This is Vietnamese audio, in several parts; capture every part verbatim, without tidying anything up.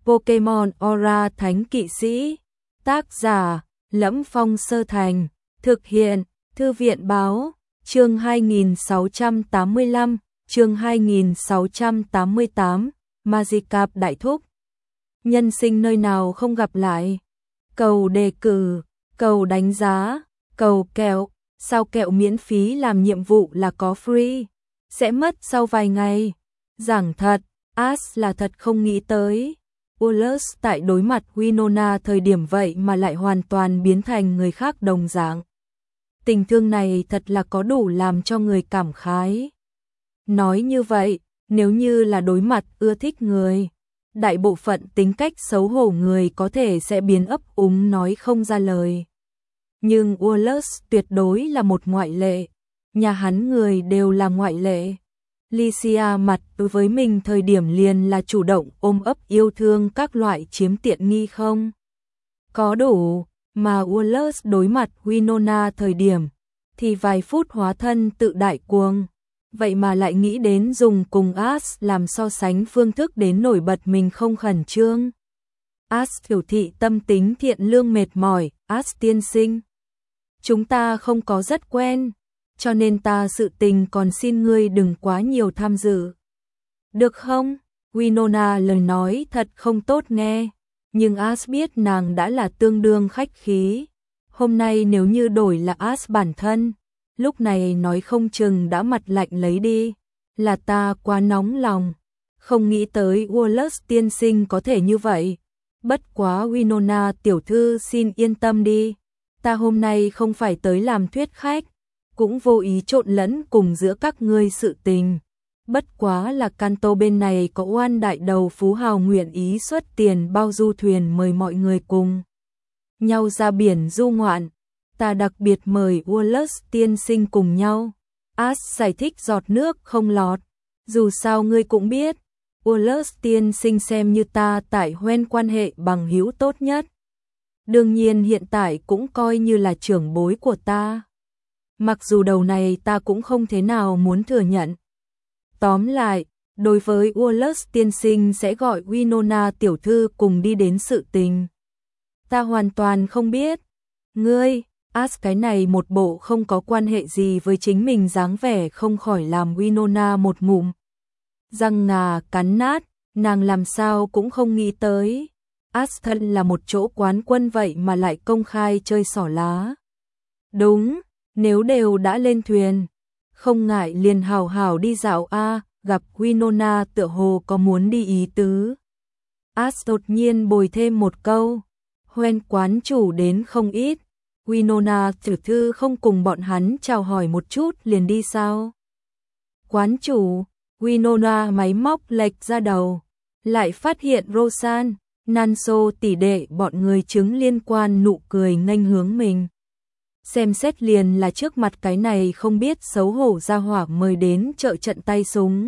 Pokemon Aura Thánh Kỵ Sĩ. Tác giả: Lẫm Phong Sơ Thành. Thực hiện: Thư viện báo. Chương hai nghìn sáu trăm tám mươi lăm, chương hai nghìn sáu trăm tám mươi tám, Magikarp đại thúc. Nhân sinh nơi nào không gặp lại. Cầu đề cử, cầu đánh giá, cầu kẹo, sao kẹo miễn phí làm nhiệm vụ là có free, sẽ mất sau vài ngày. Giảng thật, Ash là thật không nghĩ tới. Wallace tại đối mặt Winona thời điểm vậy mà lại hoàn toàn biến thành người khác đồng dạng. Tình thương này thật là có đủ làm cho người cảm khái. Nói như vậy, nếu như là đối mặt ưa thích người, đại bộ phận tính cách xấu hổ người có thể sẽ biến ấp úng nói không ra lời. Nhưng Wallace tuyệt đối là một ngoại lệ. Nhà hắn người đều là ngoại lệ. Lycia mặt đối với mình thời điểm liền là chủ động ôm ấp yêu thương các loại chiếm tiện nghi không? Có đủ, mà Wallace đối mặt Winona thời điểm thì vài phút hóa thân tự đại cuồng. Vậy mà lại nghĩ đến dùng cùng Ash làm so sánh phương thức đến nổi bật mình không khẩn trương. Ash biểu thị tâm tính thiện lương mệt mỏi. Ash tiên sinh, chúng ta không có rất quen, cho nên ta sự tình còn xin ngươi đừng quá nhiều tham dự. Được không? Winona lời nói thật không tốt nghe, nhưng Ash biết nàng đã là tương đương khách khí. Hôm nay nếu như đổi là Ash bản thân, lúc này nói không chừng đã mặt lạnh lấy đi. Là ta quá nóng lòng, không nghĩ tới Wallace tiên sinh có thể như vậy. Bất quá Winona tiểu thư xin yên tâm đi, ta hôm nay không phải tới làm thuyết khách, cũng vô ý trộn lẫn cùng giữa các ngươi sự tình. Bất quá là Kanto bên này có oan đại đầu phú hào nguyện ý xuất tiền bao du thuyền mời mọi người cùng nhau ra biển du ngoạn. Ta đặc biệt mời Wallace tiên sinh cùng nhau. Ash giải thích giọt nước không lọt. Dù sao ngươi cũng biết, Wallace tiên sinh xem như ta tại Hoenn quan hệ bằng hữu tốt nhất. Đương nhiên hiện tại cũng coi như là trưởng bối của ta. Mặc dù đầu này ta cũng không thế nào muốn thừa nhận. Tóm lại, đối với Wallace tiên sinh sẽ gọi Winona tiểu thư cùng đi đến sự tình, ta hoàn toàn không biết. Ngươi, Ash cái này một bộ không có quan hệ gì với chính mình dáng vẻ không khỏi làm Winona một ngụm răng ngà cắn nát. Nàng làm sao cũng không nghĩ tới Ash thân là một chỗ quán quân vậy mà lại công khai chơi xỏ lá. Đúng, nếu đều đã lên thuyền, không ngại liền hào hào đi dạo a. Gặp Winona tựa hồ có muốn đi ý tứ. Ash đột nhiên bồi thêm một câu, Hoenn quán chủ đến không ít, Winona tiểu thư không cùng bọn hắn chào hỏi một chút liền đi sao? Quán chủ, Winona máy móc lệch ra đầu, lại phát hiện Rosan, Nanso tỷ đệ bọn người chứng liên quan nụ cười nghênh hướng mình. Xem xét liền là trước mặt cái này không biết xấu hổ ra hỏa mời đến chợ trận tay súng.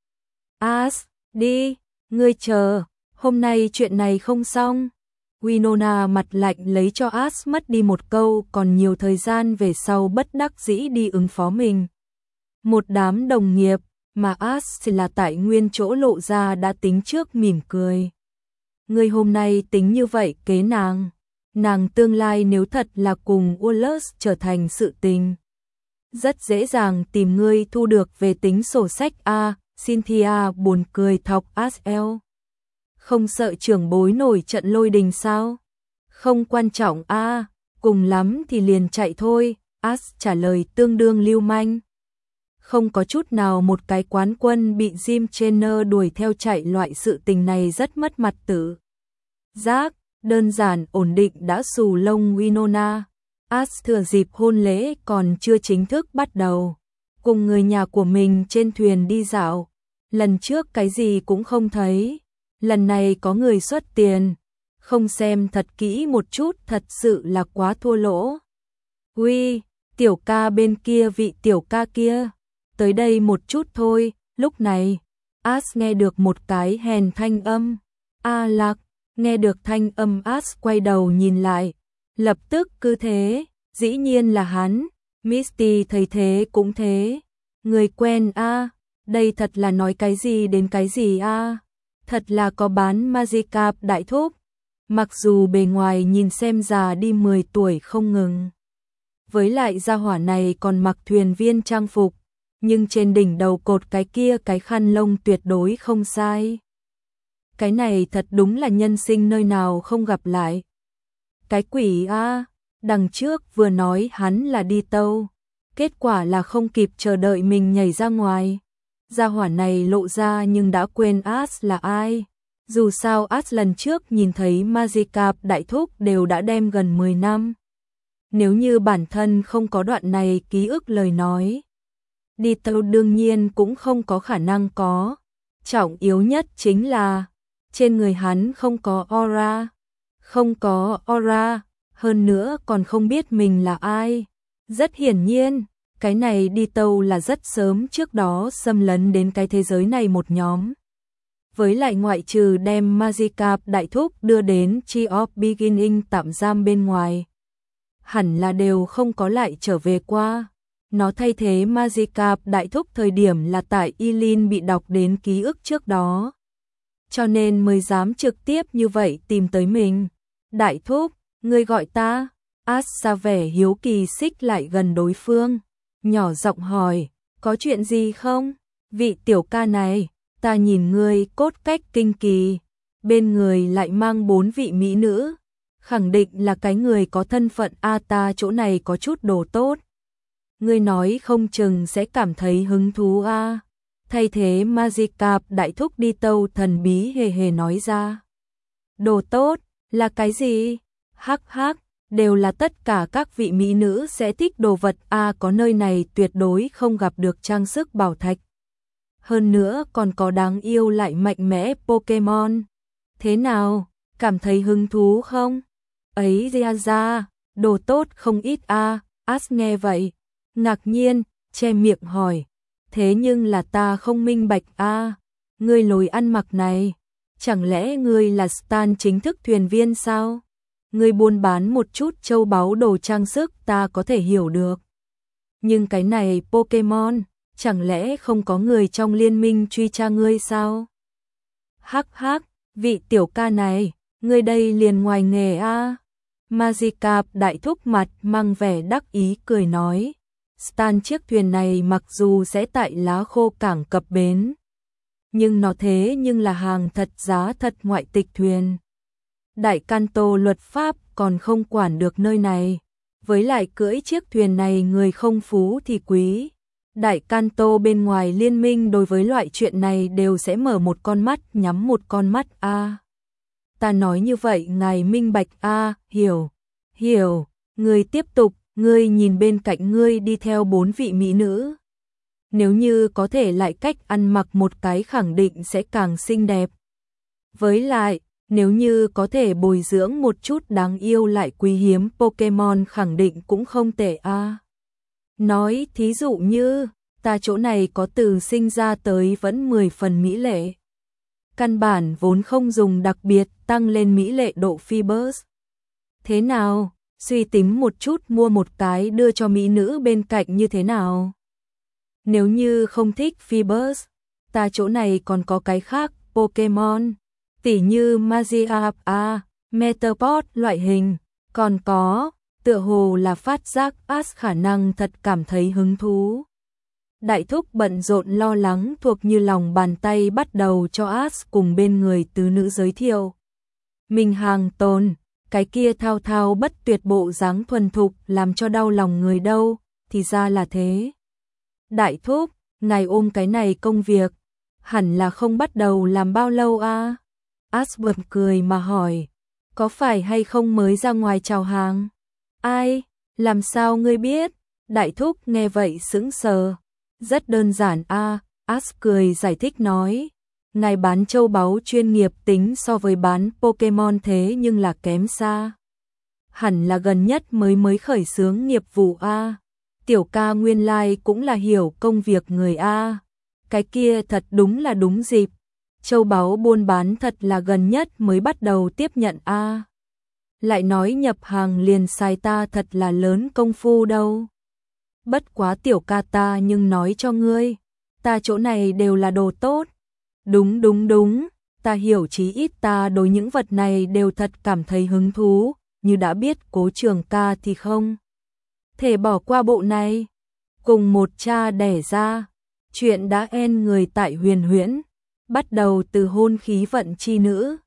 Ash, đi, ngươi chờ, hôm nay chuyện này không xong. Winona mặt lạnh lấy cho Ash mất đi một câu còn nhiều thời gian về sau bất đắc dĩ đi ứng phó mình. Một đám đồng nghiệp mà Ash là tại nguyên chỗ lộ ra đã tính trước mỉm cười. Ngươi hôm nay tính như vậy kế nàng. Nàng tương lai nếu thật là cùng Wallace trở thành sự tình, rất dễ dàng tìm ngươi thu được về tính sổ sách a. Cynthia buồn cười thọc Ash eo. Không sợ trưởng bối nổi trận lôi đình sao? Không quan trọng a, cùng lắm thì liền chạy thôi. Ash trả lời tương đương lưu manh. Không có chút nào một cái quán quân bị Jim Trainer đuổi theo chạy loại sự tình này rất mất mặt tử giác. Đơn giản ổn định đã xù lông Winona. Ash thừa dịp hôn lễ còn chưa chính thức bắt đầu, cùng người nhà của mình trên thuyền đi dạo. Lần trước cái gì cũng không thấy, lần này có người xuất tiền, không xem thật kỹ một chút thật sự là quá thua lỗ. Uy, tiểu ca bên kia vị tiểu ca kia, tới đây một chút thôi. Lúc này, Ash nghe được một cái hèn thanh âm. A Lạc. Nghe được thanh âm Ash quay đầu nhìn lại, lập tức cứ thế, dĩ nhiên là hắn. Misty thấy thế cũng thế. Người quen a, đây thật là nói cái gì đến cái gì a. Thật là có bán Magikarp đại thúc. Mặc dù bề ngoài nhìn xem già đi mười tuổi không ngừng. Với lại gia hỏa này còn mặc thuyền viên trang phục, nhưng trên đỉnh đầu cột cái kia cái khăn lông tuyệt đối không sai. Cái này thật đúng là nhân sinh nơi nào không gặp lại. Cái quỷ a, đằng trước vừa nói hắn là đi tâu, kết quả là không kịp chờ đợi mình nhảy ra ngoài. Gia hỏa này lộ ra nhưng đã quên Ash là ai. Dù sao Ash lần trước nhìn thấy Magikarp đại thúc đều đã đem gần mười năm. Nếu như bản thân không có đoạn này ký ức lời nói, đi tâu đương nhiên cũng không có khả năng có. Trọng yếu nhất chính là trên người hắn không có aura. Không có aura, hơn nữa còn không biết mình là ai. Rất hiển nhiên, cái này đi tâu là rất sớm trước đó xâm lấn đến cái thế giới này một nhóm. Với lại ngoại trừ đem Magikarp đại thúc đưa đến Tree of Beginning tạm giam bên ngoài, hẳn là đều không có lại trở về qua. Nó thay thế Magikarp đại thúc thời điểm là tại Eileen bị đọc đến ký ức trước đó. Cho nên mới dám trực tiếp như vậy tìm tới mình. Đại thúc, ngươi gọi ta? Ash ra vẻ hiếu kỳ xích lại gần đối phương, nhỏ giọng hỏi, có chuyện gì không? Vị tiểu ca này, ta nhìn ngươi cốt cách kinh kỳ, bên người lại mang bốn vị mỹ nữ, khẳng định là cái người có thân phận a, ta chỗ này có chút đồ tốt. Ngươi nói không chừng sẽ cảm thấy hứng thú a. Thay thế Magikarp đại thúc đi tâu thần bí hề hề nói ra. Đồ tốt, là cái gì? Hắc hắc, đều là tất cả các vị mỹ nữ sẽ thích đồ vật a, có nơi này tuyệt đối không gặp được trang sức bảo thạch. Hơn nữa còn có đáng yêu lại mạnh mẽ Pokemon. Thế nào, cảm thấy hứng thú không? Ấy ra ra, đồ tốt không ít a. Ash nghe vậy, ngạc nhiên, che miệng hỏi. Thế nhưng là ta không minh bạch a, ngươi lối ăn mặc này, chẳng lẽ ngươi là stan chính thức thuyền viên sao? Ngươi buôn bán một chút châu báu đồ trang sức ta có thể hiểu được. Nhưng cái này Pokemon, chẳng lẽ không có người trong liên minh truy tra ngươi sao? Hắc hắc, vị tiểu ca này, ngươi đây liền ngoài nghề a. Magikarp đại thúc mặt mang vẻ đắc ý cười nói. Stan chiếc thuyền này mặc dù sẽ tại lá khô cảng cập bến, nhưng nó thế nhưng là hàng thật giá thật ngoại tịch thuyền. Đại Kanto luật pháp còn không quản được nơi này, với lại cưỡi chiếc thuyền này người không phú thì quý. Đại Kanto bên ngoài liên minh đối với loại chuyện này đều sẽ mở một con mắt nhắm một con mắt a. À, ta nói như vậy ngài minh bạch a, à, hiểu, hiểu, người tiếp tục. Ngươi nhìn bên cạnh ngươi đi theo bốn vị mỹ nữ. Nếu như có thể lại cách ăn mặc một cái khẳng định sẽ càng xinh đẹp. Với lại, nếu như có thể bồi dưỡng một chút đáng yêu lại quý hiếm Pokemon khẳng định cũng không tệ a. À. Nói thí dụ như, ta chỗ này có từ sinh ra tới vẫn mười phần mỹ lệ. Căn bản vốn không dùng đặc biệt tăng lên mỹ lệ độ Phoebus. Thế nào? Suy tính một chút mua một cái đưa cho mỹ nữ bên cạnh như thế nào? Nếu như không thích Phoebus, ta chỗ này còn có cái khác Pokemon, tỉ như Magikarp, a, Metapod loại hình, còn có, tựa hồ là phát giác Ash khả năng thật cảm thấy hứng thú. Đại thúc bận rộn lo lắng thuộc như lòng bàn tay bắt đầu cho Ash cùng bên người tứ nữ giới thiệu. Mình hàng tồn. Cái kia thao thao bất tuyệt bộ dáng thuần thục làm cho đau lòng người đâu, thì ra là thế. Đại thúc, ngài ôm cái này công việc, hẳn là không bắt đầu làm bao lâu a? À? Ash bật cười mà hỏi, có phải hay không mới ra ngoài chào hàng? Ai, làm sao ngươi biết? Đại thúc nghe vậy sững sờ. Rất đơn giản a, à? Ash cười giải thích nói. Ngài bán châu báu chuyên nghiệp tính so với bán Pokemon thế nhưng là kém xa. Hẳn là gần nhất mới mới khởi xướng nghiệp vụ a. Tiểu ca nguyên lai like cũng là hiểu công việc người a. Cái kia thật đúng là đúng dịp. Châu báu buôn bán thật là gần nhất mới bắt đầu tiếp nhận a. Lại nói nhập hàng liền sai ta thật là lớn công phu đâu. Bất quá tiểu ca ta nhưng nói cho ngươi, ta chỗ này đều là đồ tốt. Đúng đúng đúng, ta hiểu chí ít ta đối những vật này đều thật cảm thấy hứng thú, như đã biết Cố Trường Ca thì không thể bỏ qua bộ này. Cùng một cha đẻ ra, chuyện đã en người tại Huyền Huyễn, bắt đầu từ hôn khí vận chi nữ,